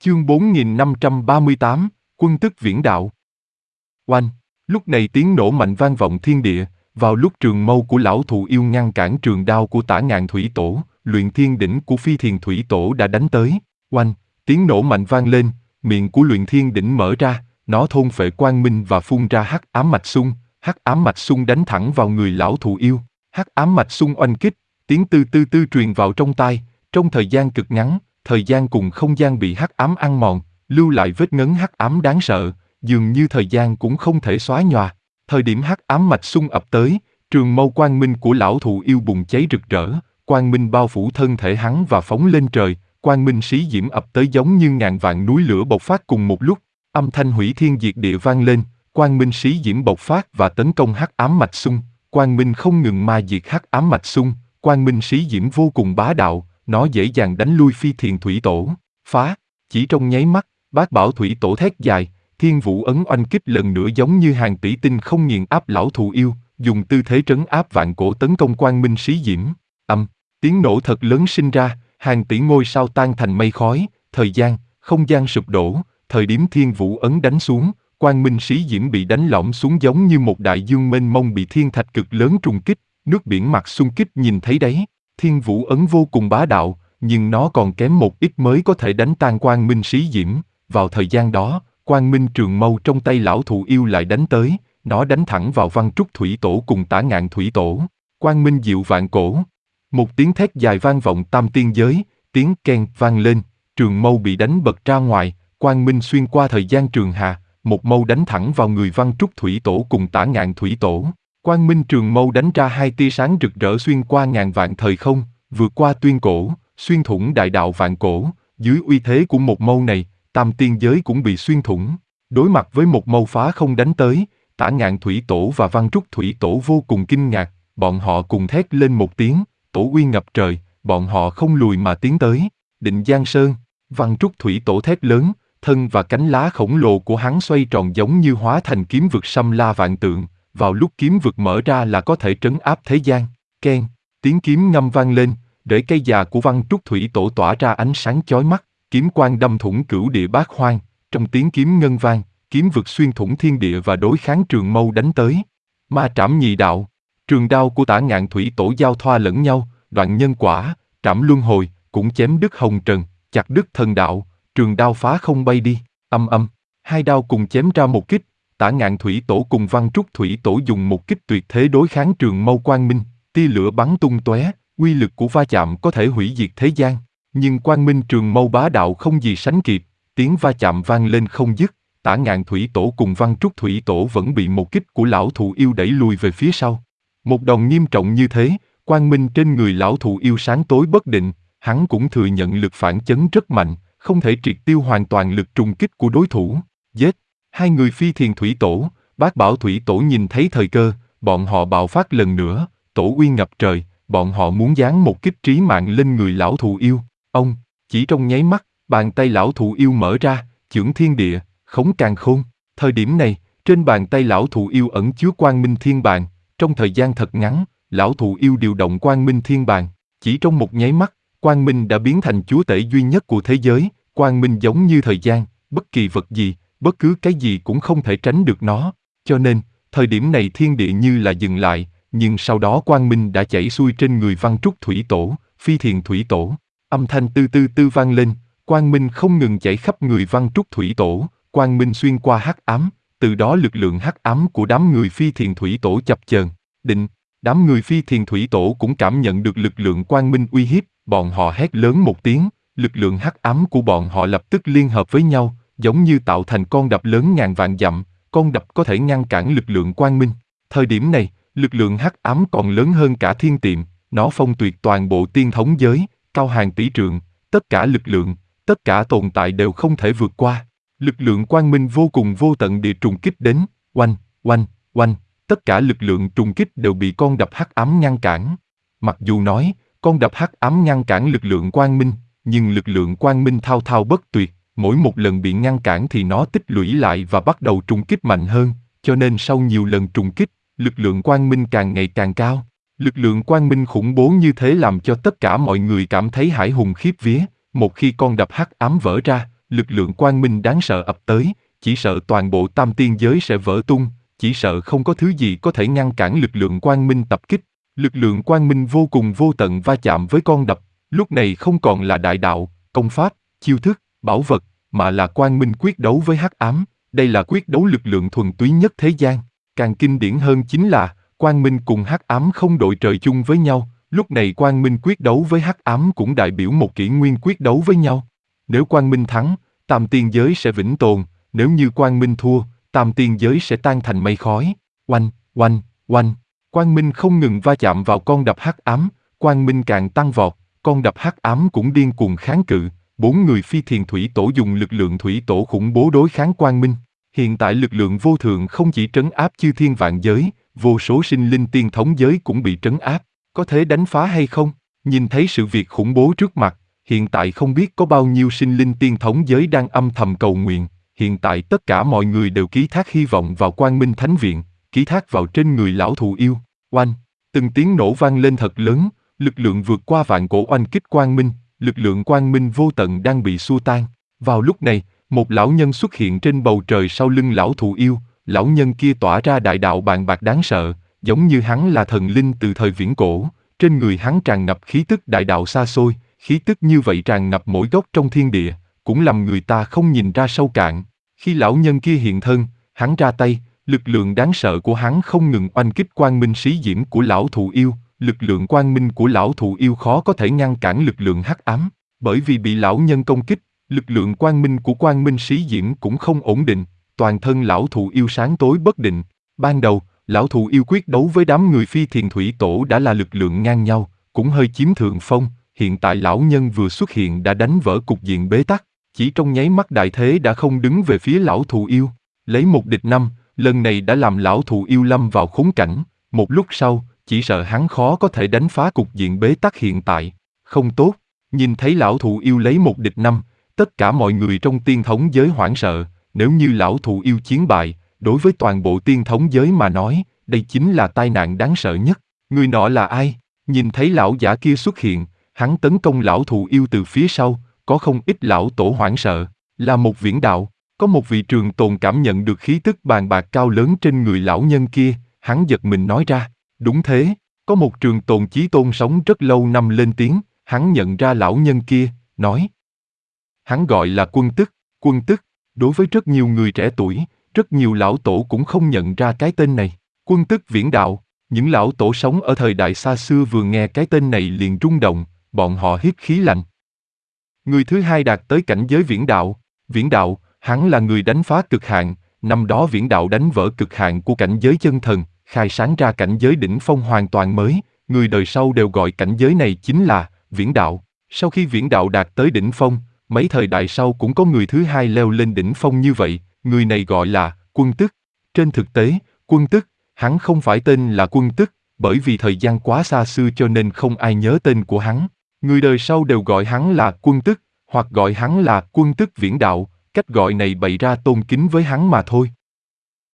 Chương 4538, Quân tức viễn đạo. Oanh! Lúc này tiếng nổ mạnh vang vọng thiên địa, vào lúc trường mâu của lão thụ yêu ngăn cản trường đao của Tả Ngạn Thủy Tổ, luyện thiên đỉnh của Phi Thiền Thủy Tổ đã đánh tới. Oanh! Tiếng nổ mạnh vang lên, miệng của luyện thiên đỉnh mở ra, nó thôn phệ quang minh và phun ra hắc ám mạch xung. Hắc ám mạch xung đánh thẳng vào người lão thụ yêu. Hắc ám mạch xung oanh kích, tiếng tư tư tư truyền vào trong tai. Trong thời gian cực ngắn, thời gian cùng không gian bị hắc ám ăn mòn, lưu lại vết ngấn hắc ám đáng sợ, dường như thời gian cũng không thể xóa nhòa. Thời điểm hắc ám mạch xung ập tới, trường mâu quang minh của lão thụ yêu bùng cháy rực rỡ, quang minh bao phủ thân thể hắn và phóng lên trời, quang minh xí diễm ập tới giống như ngàn vạn núi lửa bộc phát cùng một lúc, âm thanh hủy thiên diệt địa vang lên, quang minh xí diễm bộc phát và tấn công hắc ám mạch xung, quang minh không ngừng ma diệt hắc ám mạch xung, quang minh xí diễm vô cùng bá đạo, nó dễ dàng đánh lui Phi Thiền Thủy Tổ. Phá! Chỉ trong nháy mắt, Bát Bảo Thủy Tổ thét dài, Thiên Vũ ấn oanh kích lần nữa giống như hàng tỷ tinh không nghiền áp lão thụ yêu, dùng tư thế trấn áp vạn cổ tấn công quang minh xí diễm. Tiếng nổ thật lớn sinh ra, hàng tỷ ngôi sao tan thành mây khói, thời gian, không gian sụp đổ, thời điểm Thiên Vũ ấn đánh xuống, quang minh xí diễm bị đánh lõm xuống giống như một đại dương mênh mông bị thiên thạch cực lớn trùng kích, nước biển mặt xung kích nhìn thấy đấy. Thiên Vũ ấn vô cùng bá đạo, nhưng nó còn kém một ít mới có thể đánh tan quang minh xí diễm. Vào thời gian đó, quang minh trường mâu trong tay lão thụ yêu lại đánh tới, nó đánh thẳng vào Văn Trúc Thủy Tổ cùng Tả Ngạn Thủy Tổ. Quang minh diệu vạn cổ. Một tiếng thét dài vang vọng tam tiên giới, tiếng keng vang lên, trường mâu bị đánh bật ra ngoài, quang minh xuyên qua thời gian trường hà, một mâu đánh thẳng vào người Văn Trúc Thủy Tổ cùng Tả Ngạn Thủy Tổ. Quang minh trường mâu đánh ra hai tia sáng rực rỡ xuyên qua ngàn vạn thời không, vượt qua tuyên cổ, xuyên thủng đại đạo vạn cổ. Dưới uy thế của một mâu này, tam tiên giới cũng bị xuyên thủng. Đối mặt với một mâu phá không đánh tới, Tả Ngạn Thủy Tổ và Văn Trúc Thủy Tổ vô cùng kinh ngạc, bọn họ cùng thét lên một tiếng, tổ uy ngập trời, bọn họ không lùi mà tiến tới. Định Giang Sơn, Văn Trúc Thủy Tổ thét lớn, thân và cánh lá khổng lồ của hắn xoay tròn giống như hóa thành kiếm vực xâm la vạn tượng. Vào lúc kiếm vực mở ra là có thể trấn áp thế gian. Keng, tiếng kiếm ngâm vang lên, rễ cây già của Văn Trúc Thủy Tổ tỏa ra ánh sáng chói mắt, kiếm quang đâm thủng cửu địa bát hoang. Trong tiếng kiếm ngân vang, kiếm vực xuyên thủng thiên địa và đối kháng trường mâu đánh tới. Ma trảm nhị đạo, trường đao của Tả Ngạn Thủy Tổ giao thoa lẫn nhau, đoạn nhân quả, trảm luân hồi, cũng chém đứt hồng trần, chặt đứt thần đạo, trường đao phá không bay đi. Hai đao cùng chém ra một kích. Tả Ngạn Thủy Tổ cùng Văn Trúc Thủy Tổ dùng một kích tuyệt thế đối kháng trường mâu quang minh, tia lửa bắn tung tóe, uy lực của va chạm có thể hủy diệt thế gian. Nhưng quang minh trường mâu bá đạo không gì sánh kịp, tiếng va chạm vang lên không dứt. Tả Ngạn Thủy Tổ cùng Văn Trúc Thủy Tổ vẫn bị một kích của lão thụ yêu đẩy lùi về phía sau. Một đòn nghiêm trọng như thế, quang minh trên người lão thụ yêu sáng tối bất định, hắn cũng thừa nhận lực phản chấn rất mạnh, không thể triệt tiêu hoàn toàn lực trùng kích của đối thủ. Giết! Hai người Phi Thiền Thủy Tổ, Bát Bảo Thủy Tổ nhìn thấy thời cơ, bọn họ bạo phát lần nữa, tổ uy ngập trời, bọn họ muốn giáng một kích trí mạng lên người lão thụ yêu. Chỉ trong nháy mắt, bàn tay lão thụ yêu mở ra, chưởng thiên địa, khống càn khôn. Thời điểm này, trên bàn tay lão thụ yêu ẩn chứa quang minh thiên bàn, trong thời gian thật ngắn, lão thụ yêu điều động quang minh thiên bàn. Chỉ trong một nháy mắt, quang minh đã biến thành chúa tể duy nhất của thế giới, quang minh giống như thời gian, bất kỳ vật gì, bất cứ cái gì cũng không thể tránh được nó. Cho nên, thời điểm này thiên địa như là dừng lại, nhưng sau đó quang minh đã chảy xuôi trên người Văn Trúc Thủy Tổ, Phi Thiền Thủy Tổ. Âm thanh tư tư tư vang lên, quang minh không ngừng chảy khắp người Văn Trúc Thủy Tổ, quang minh xuyên qua hắc ám, từ đó lực lượng hắc ám của đám người Phi Thiền Thủy Tổ chập chờn. Đám người Phi Thiền Thủy Tổ cũng cảm nhận được lực lượng quang minh uy hiếp, bọn họ hét lớn một tiếng, lực lượng hắc ám của bọn họ lập tức liên hợp với nhau, giống như tạo thành con đập lớn ngàn vạn dặm, con đập có thể ngăn cản lực lượng quang minh. Thời điểm này, lực lượng hắc ám còn lớn hơn cả thiên tiệm, nó phong tuyệt toàn bộ tiên thống giới, cao hàng tỷ trượng, tất cả lực lượng, tất cả tồn tại đều không thể vượt qua. Lực lượng quang minh vô cùng vô tận địa trùng kích đến, oanh, tất cả lực lượng trùng kích đều bị con đập hắc ám ngăn cản. Mặc dù nói, con đập hắc ám ngăn cản lực lượng quang minh, nhưng lực lượng quang minh thao thao bất tuyệt, mỗi một lần bị ngăn cản thì nó tích lũy lại và bắt đầu trùng kích mạnh hơn, cho nên sau nhiều lần trùng kích, lực lượng quang minh càng ngày càng cao. Lực lượng quang minh khủng bố như thế làm cho tất cả mọi người cảm thấy hãi hùng khiếp vía. Một khi con đập hắc ám vỡ ra, lực lượng quang minh đáng sợ ập tới, chỉ sợ toàn bộ tam tiên giới sẽ vỡ tung, chỉ sợ không có thứ gì có thể ngăn cản lực lượng quang minh tập kích. Lực lượng quang minh vô cùng vô tận va chạm với con đập, lúc này không còn là đại đạo, công pháp, chiêu thức, bảo vật, mà là quang minh quyết đấu với hắc ám. Đây là quyết đấu lực lượng thuần túy nhất thế gian. Càng kinh điển hơn chính là, quang minh cùng hắc ám không đội trời chung với nhau, lúc này quang minh quyết đấu với hắc ám cũng đại biểu một kỷ nguyên quyết đấu với nhau. Nếu quang minh thắng, tam tiên giới sẽ vĩnh tồn, nếu như quang minh thua, tam tiên giới sẽ tan thành mây khói. Oanh, oanh, oanh. Quang minh không ngừng va chạm vào con đập hắc ám, quang minh càng tăng vọt, con đập hắc ám cũng điên cuồng kháng cự. 4 người phi thiền thủy tổ dùng lực lượng thủy tổ khủng bố đối kháng quang minh. Hiện tại lực lượng vô thượng không chỉ trấn áp chư thiên vạn giới, vô số sinh linh tiên thống giới cũng bị trấn áp. Có thể đánh phá hay không? Nhìn thấy sự việc khủng bố trước mặt, hiện tại không biết có bao nhiêu sinh linh tiên thống giới đang âm thầm cầu nguyện. Hiện tại tất cả mọi người đều ký thác hy vọng vào Quang Minh Thánh Viện, ký thác vào trên người lão thụ yêu. Oanh! Từng tiếng nổ vang lên thật lớn, lực lượng vượt qua vạn cổ oanh kích Quang Minh, lực lượng Quang Minh vô tận đang bị xua tan. Vào lúc này, một lão nhân xuất hiện trên bầu trời sau lưng lão thụ yêu, lão nhân kia tỏa ra đại đạo bàn bạc đáng sợ, giống như hắn là thần linh từ thời viễn cổ, trên người hắn tràn ngập khí tức đại đạo xa xôi, khí tức như vậy tràn ngập mỗi góc trong thiên địa, cũng làm người ta không nhìn ra sâu cạn. Khi lão nhân kia hiện thân, hắn ra tay, lực lượng đáng sợ của hắn không ngừng oanh kích quang minh sĩ diễm của lão thụ yêu, lực lượng quang minh của lão thụ yêu khó có thể ngăn cản lực lượng hắc ám, bởi vì bị lão nhân công kích, lực lượng quang minh của quang minh sĩ diễm cũng không ổn định, toàn thân lão thụ yêu sáng tối bất định. Ban đầu, lão thụ yêu quyết đấu với đám người phi thiền thủy tổ đã là lực lượng ngang nhau, cũng hơi chiếm thượng phong, hiện tại lão nhân vừa xuất hiện đã đánh vỡ cục diện bế tắc, chỉ trong nháy mắt đại thế đã không đứng về phía lão thụ yêu, lấy 1 địch 5, lần này đã làm lão thụ yêu lâm vào khốn cảnh, một lúc sau, chỉ sợ hắn khó có thể đánh phá cục diện bế tắc hiện tại. Không tốt, nhìn thấy lão thụ yêu lấy 1 địch 5, tất cả mọi người trong tiên thống giới hoảng sợ, nếu như lão thụ yêu chiến bại, đối với toàn bộ tiên thống giới mà nói, đây chính là tai nạn đáng sợ nhất. Người nọ là ai? Nhìn thấy lão giả kia xuất hiện, hắn tấn công lão thụ yêu từ phía sau, có không ít lão tổ hoảng sợ, là một viễn đạo. Có một vị trường tồn cảm nhận được khí tức bàn bạc cao lớn trên người lão nhân kia, hắn giật mình nói ra, đúng thế, có một trường tồn chí tôn sống rất lâu năm lên tiếng, hắn nhận ra lão nhân kia, nói. Hắn gọi là Quân Tức, đối với rất nhiều người trẻ tuổi, rất nhiều lão tổ cũng không nhận ra cái tên này. Quân Tức viễn đạo, những lão tổ sống ở thời đại xa xưa vừa nghe cái tên này liền rung động, bọn họ hít khí lạnh. Người thứ hai đạt tới cảnh giới viễn đạo, hắn là người đánh phá cực hạn, năm đó viễn đạo đánh vỡ cực hạn của cảnh giới chân thần, khai sáng ra cảnh giới đỉnh phong hoàn toàn mới, người đời sau đều gọi cảnh giới này chính là viễn đạo. Sau khi viễn đạo đạt tới đỉnh phong, mấy thời đại sau cũng có người thứ hai leo lên đỉnh phong như vậy, người này gọi là Quân Tức. Trên thực tế, Quân Tức, hắn không phải tên là Quân Tức, bởi vì thời gian quá xa xưa cho nên không ai nhớ tên của hắn. Người đời sau đều gọi hắn là Quân Tức, hoặc gọi hắn là Quân Tức viễn đạo, cách gọi này bày ra tôn kính với hắn mà thôi.